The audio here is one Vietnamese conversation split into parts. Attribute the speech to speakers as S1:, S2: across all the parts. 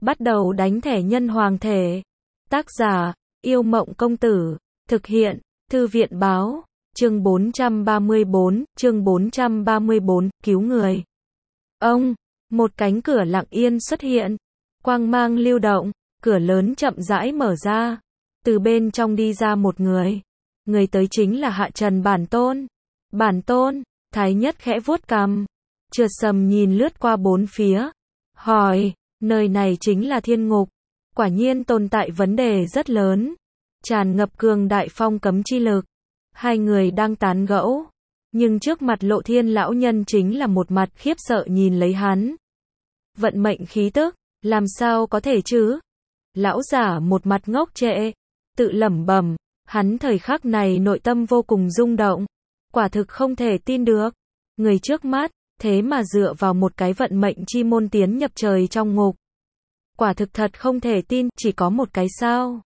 S1: Bắt đầu đánh thẻ nhân hoàng thể. Tác giả, Yêu Mộng Công Tử. Thực hiện, Thư viện Báo. Chương 434, cứu người. Ông, một cánh cửa lặng yên xuất hiện. Quang mang lưu động, cửa lớn chậm rãi mở ra. Từ bên trong đi ra một người. Người tới chính là Hạ Trần bản tôn. Bản tôn, Thái Nhất khẽ vuốt cằm. Trượt sầm nhìn lướt qua bốn phía. Hỏi, nơi này chính là thiên ngục. Quả nhiên tồn tại vấn đề rất lớn. Tràn ngập cường đại phong cấm chi lực. Hai người đang tán gẫu. Nhưng trước mặt Lộ Thiên lão nhân chính là một mặt khiếp sợ nhìn lấy hắn. Vận mệnh khí tức, làm sao có thể chứ? Lão giả một mặt ngốc trệ, tự lẩm bẩm, hắn thời khắc này nội tâm vô cùng rung động. Quả thực không thể tin được. Người trước mắt, thế mà dựa vào một cái vận mệnh chi môn tiến nhập trời trong ngục. Quả thực thật không thể tin, chỉ có một cái sao.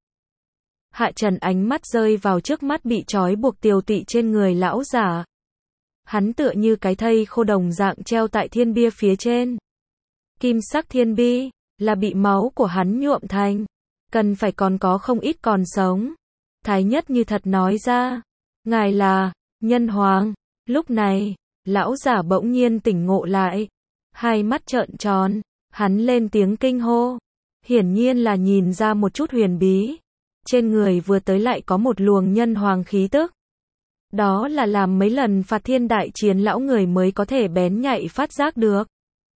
S1: Hạ Trần ánh mắt rơi vào trước mắt bị trói buộc tiều tụy trên người lão giả. Hắn tựa như cái thây khô đồng dạng treo tại thiên bia phía trên. Kim sắc thiên bi, là bị máu của hắn nhuộm thành. Cần phải còn có không ít còn sống. Thái Nhất như thật nói ra. Ngài là, nhân hoàng. Lúc này, lão giả bỗng nhiên tỉnh ngộ lại. Hai mắt trợn tròn, hắn lên tiếng kinh hô. Hiển nhiên là nhìn ra một chút huyền bí. Trên người vừa tới lại có một luồng nhân hoàng khí tức. Đó là làm mấy lần phạt thiên đại chiến lão người mới có thể bén nhạy phát giác được.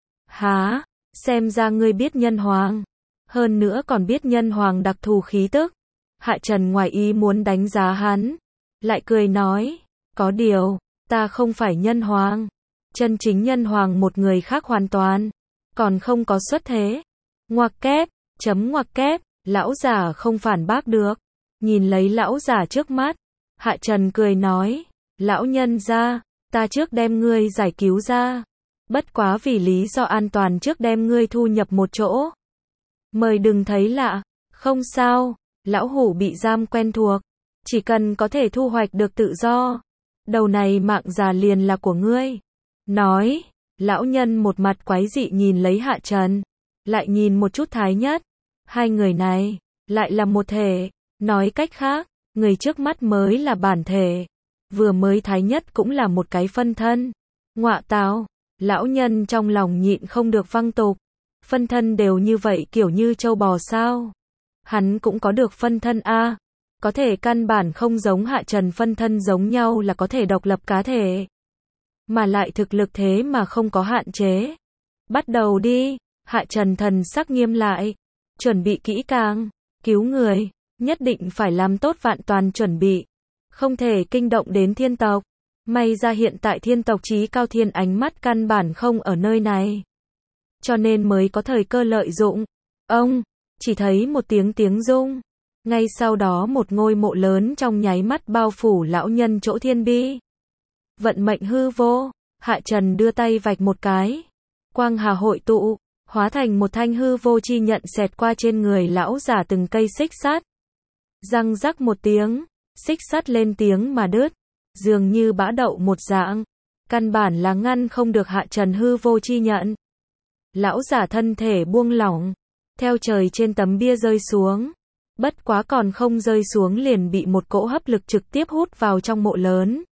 S1: Hả, xem ra ngươi biết nhân hoàng. Hơn nữa còn biết nhân hoàng đặc thù khí tức. Hạ Trần ngoài ý muốn đánh giá hắn. Lại cười nói, có điều, ta không phải nhân hoàng. Chân chính nhân hoàng một người khác hoàn toàn. Còn không có xuất thế. Ngoặc kép, ngoặc kép, lão giả không phản bác được. Nhìn lấy lão giả trước mắt. Hạ Trần cười nói, lão nhân gia, ta trước đem ngươi giải cứu ra. Bất quá vì lý do an toàn trước đem ngươi thu nhập một chỗ. Mời đừng thấy lạ, không sao, lão hủ bị giam quen thuộc. Chỉ cần có thể thu hoạch được tự do. Đầu này mạng già liền là của ngươi. Nói, lão nhân một mặt quái dị nhìn lấy Hạ Trần. Lại nhìn một chút Thái Nhất. Hai người này, lại là một thể. Nói cách khác, người trước mắt mới là bản thể. Vừa mới Thái Nhất cũng là một cái phân thân. Ngọa tào, lão nhân trong lòng nhịn không được văng tục. Phân thân đều như vậy kiểu như trâu bò sao? Hắn cũng có được phân thân a. Có thể căn bản không giống Hạ Trần phân thân giống nhau là có thể độc lập cá thể. Mà lại thực lực thế mà không có hạn chế. Bắt đầu đi, Hạ Trần thần sắc nghiêm lại. Chuẩn bị kỹ càng, cứu người, nhất định phải làm tốt vạn toàn chuẩn bị. Không thể kinh động đến thiên tộc. May ra hiện tại thiên tộc chí cao thiên ánh mắt căn bản không ở nơi này. Cho nên mới có thời cơ lợi dụng. Ông, chỉ thấy một tiếng rung. Ngay sau đó một ngôi mộ lớn trong nháy mắt bao phủ lão nhân chỗ thiên bi. Vận mệnh hư vô, Hạ Trần đưa tay vạch một cái. Quang hà hội tụ, hóa thành một thanh hư vô chi nhận xẹt qua trên người lão giả từng cây xích sắt. Răng rắc một tiếng, xích sắt lên tiếng mà đứt. Dường như bã đậu một dạng. Căn bản là ngăn không được Hạ Trần hư vô chi nhận. Lão giả thân thể buông lỏng. Theo trời trên tấm bia rơi xuống. Bất quá còn không rơi xuống liền bị một cỗ hấp lực trực tiếp hút vào trong mộ lớn.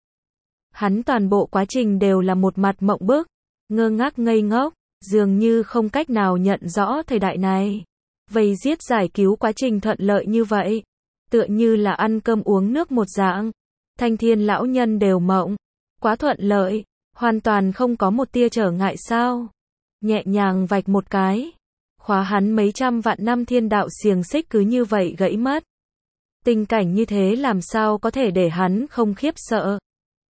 S1: Hắn toàn bộ quá trình đều là một mặt mộng bức. Ngơ ngác ngây ngốc. Dường như không cách nào nhận rõ thời đại này. Vây giết giải cứu quá trình thuận lợi như vậy. Tựa như là ăn cơm uống nước một dạng. Thanh thiên lão nhân đều mộng. Quá thuận lợi. Hoàn toàn không có một tia trở ngại sao. Nhẹ nhàng vạch một cái. Khóa hắn mấy trăm vạn năm thiên đạo xiềng xích cứ như vậy gãy mất. Tình cảnh như thế làm sao có thể để hắn không khiếp sợ.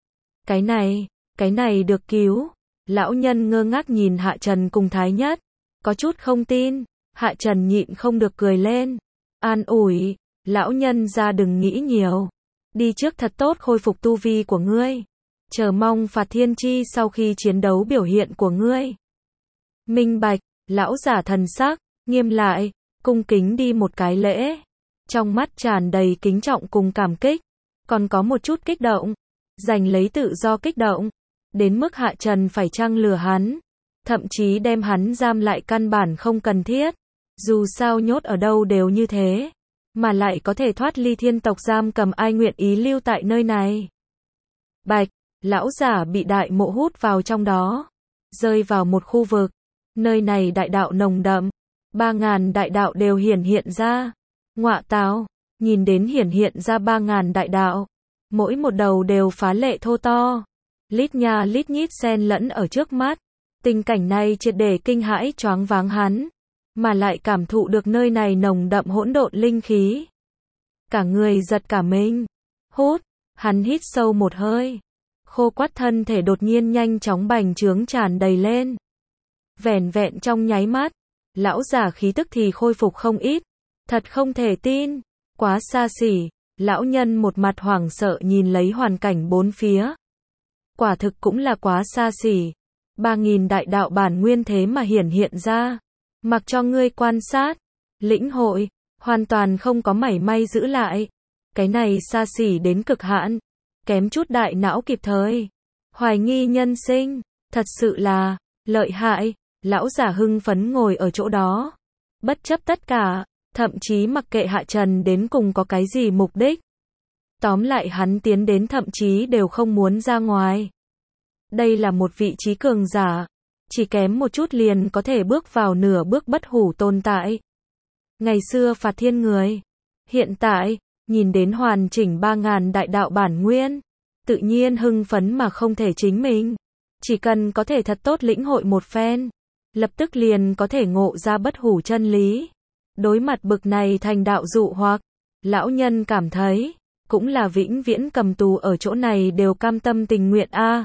S1: Cái này được cứu. Lão nhân ngơ ngác nhìn Hạ Trần cùng Thái Nhất. Có chút không tin. Hạ Trần nhịn không được cười lên. An ủi. Lão nhân ra đừng nghĩ nhiều. Đi trước thật tốt khôi phục tu vi của ngươi. Chờ mong phạt thiên chi sau khi chiến đấu biểu hiện của ngươi. Minh bạch. Lão giả thần sắc, nghiêm lại, cung kính đi một cái lễ. Trong mắt tràn đầy kính trọng cùng cảm kích. Còn có một chút kích động. Giành lấy tự do kích động. Đến mức Hạ Trần phải chăng lừa hắn. Thậm chí đem hắn giam lại căn bản không cần thiết. Dù sao nhốt ở đâu đều như thế, mà lại có thể thoát ly thiên tộc giam cầm, ai nguyện ý lưu tại nơi này. Bạch, lão giả bị đại mộ hút vào trong đó, rơi vào một khu vực, nơi này đại đạo nồng đậm, 3.000 đại đạo đều hiển hiện ra. Ngọa tào, nhìn đến hiển hiện ra 3.000 đại đạo, mỗi một đầu đều phá lệ thô to, lít nha lít nhít xen lẫn ở trước mắt. Tình cảnh này triệt để kinh hãi choáng váng hắn, mà lại cảm thụ được nơi này nồng đậm hỗn độn linh khí. Cả người giật cả mình. Hút, hắn hít sâu một hơi. Khô quắt thân thể đột nhiên nhanh chóng bành trướng tràn đầy lên. Vẻn vẹn trong nháy mắt, lão giả khí tức thì khôi phục không ít. Thật không thể tin, quá xa xỉ. Lão nhân một mặt hoảng sợ nhìn lấy hoàn cảnh bốn phía. Quả thực cũng là quá xa xỉ. 3.000 đại đạo bản nguyên thế mà hiển hiện ra. Mặc cho ngươi quan sát, lĩnh hội, hoàn toàn không có mảy may giữ lại. Cái này xa xỉ đến cực hạn, kém chút đại não kịp thời. Hoài nghi nhân sinh, thật sự là lợi hại. Lão giả hưng phấn ngồi ở chỗ đó, bất chấp tất cả, thậm chí mặc kệ Hạ Trần đến cùng có cái gì mục đích. Tóm lại hắn tiến đến thậm chí đều không muốn ra ngoài. Đây là một vị trí cường giả, chỉ kém một chút liền có thể bước vào nửa bước bất hủ tồn tại. Ngày xưa phạt thiên người, hiện tại, nhìn đến hoàn chỉnh 3.000 đại đạo bản nguyên, tự nhiên hưng phấn mà không thể chính mình. Chỉ cần có thể thật tốt lĩnh hội một phen, lập tức liền có thể ngộ ra bất hủ chân lý. Đối mặt bực này thành đạo dụ hoặc, lão nhân cảm thấy, cũng là vĩnh viễn cầm tù ở chỗ này đều cam tâm tình nguyện a.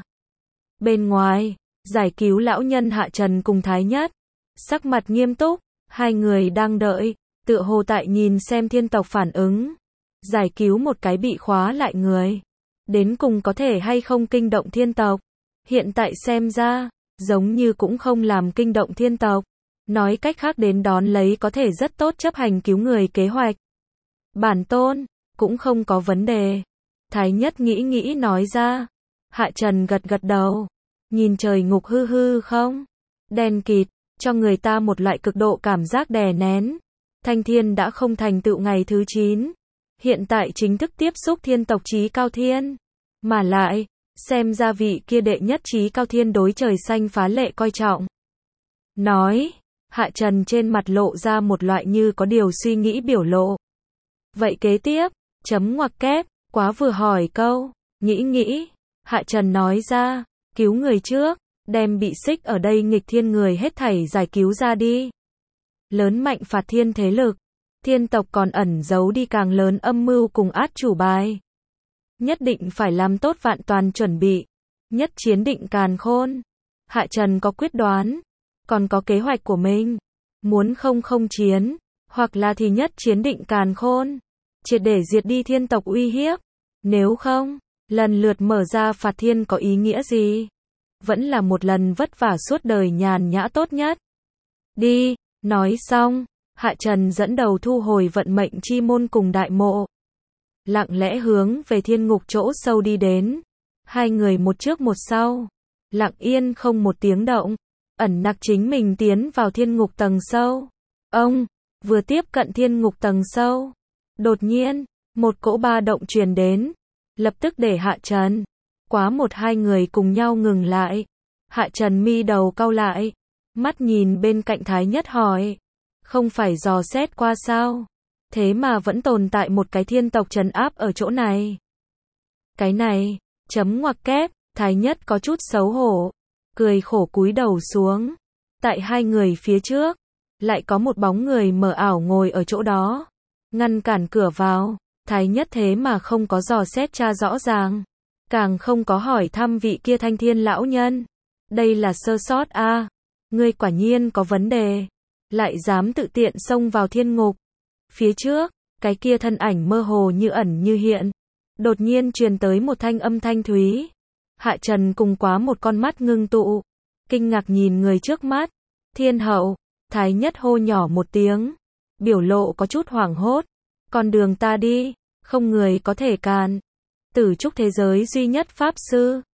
S1: Bên ngoài, giải cứu lão nhân Hạ Trần cùng Thái Nhất, sắc mặt nghiêm túc, hai người đang đợi, tựa hồ tại nhìn xem thiên tộc phản ứng. Giải cứu một cái bị khóa lại người, đến cùng có thể hay không kinh động thiên tộc. Hiện tại xem ra, giống như cũng không làm kinh động thiên tộc. Nói cách khác đến đón lấy có thể rất tốt chấp hành cứu người kế hoạch. Bản tôn, cũng không có vấn đề. Thái Nhất nghĩ nghĩ nói ra. Hạ Trần gật gật đầu. Nhìn trời ngục hư hư không? Đen kịt, cho người ta một loại cực độ cảm giác đè nén. Thanh thiên đã không thành tựu ngày thứ 9. Hiện tại chính thức tiếp xúc thiên tộc chí cao thiên. Mà lại, xem ra vị kia đệ nhất chí cao thiên đối trời xanh phá lệ coi trọng. Nói, Hạ Trần trên mặt lộ ra một loại như có điều suy nghĩ biểu lộ. Vậy kế tiếp, chấm ngoặc kép, quá vừa hỏi câu, nghĩ, Hạ Trần nói ra, cứu người trước, đem bị xích ở đây nghịch thiên người hết thảy giải cứu ra đi. Lớn mạnh phạt thiên thế lực, thiên tộc còn ẩn giấu đi càng lớn âm mưu cùng át chủ bài. Nhất định phải làm tốt vạn toàn chuẩn bị, nhất chiến định càn khôn. Hạ Trần có quyết đoán, còn có kế hoạch của mình. Muốn không chiến, hoặc là thì nhất chiến định càn khôn, triệt để diệt đi thiên tộc uy hiếp. Nếu không, lần lượt mở ra phạt thiên có ý nghĩa gì? Vẫn là một lần vất vả suốt đời nhàn nhã tốt nhất. Đi, nói xong, Hạ Trần dẫn đầu thu hồi vận mệnh chi môn cùng đại mộ. Lặng lẽ hướng về thiên ngục chỗ sâu đi đến. Hai người một trước một sau, lặng yên không một tiếng động, ẩn nặc chính mình tiến vào thiên ngục tầng sâu. Ông, vừa tiếp cận thiên ngục tầng sâu, đột nhiên, một cỗ ba động truyền đến, lập tức để Hạ Trần, quá một hai người cùng nhau ngừng lại. Hạ Trần mi đầu cau lại, mắt nhìn bên cạnh Thái Nhất hỏi, không phải dò xét qua sao? Thế mà vẫn tồn tại một cái thiên tộc trấn áp ở chỗ này. Cái này, chấm ngoặc kép, Thái Nhất có chút xấu hổ, cười khổ cúi đầu xuống. Tại hai người phía trước, lại có một bóng người mờ ảo ngồi ở chỗ đó, ngăn cản cửa vào. Thái Nhất thế mà không có dò xét tra rõ ràng, càng không có hỏi thăm vị kia thanh thiên lão nhân. Đây là sơ sót a, ngươi quả nhiên có vấn đề, lại dám tự tiện xông vào thiên ngục. Phía trước, cái kia thân ảnh mơ hồ như ẩn như hiện, đột nhiên truyền tới một thanh âm thanh thúy. Hạ Trần cùng quá một con mắt ngưng tụ, kinh ngạc nhìn người trước mắt. Thiên hậu, Thái Nhất hô nhỏ một tiếng, biểu lộ có chút hoảng hốt. Con đường ta đi, không người có thể cản. Tử trúc thế giới duy nhất pháp sư,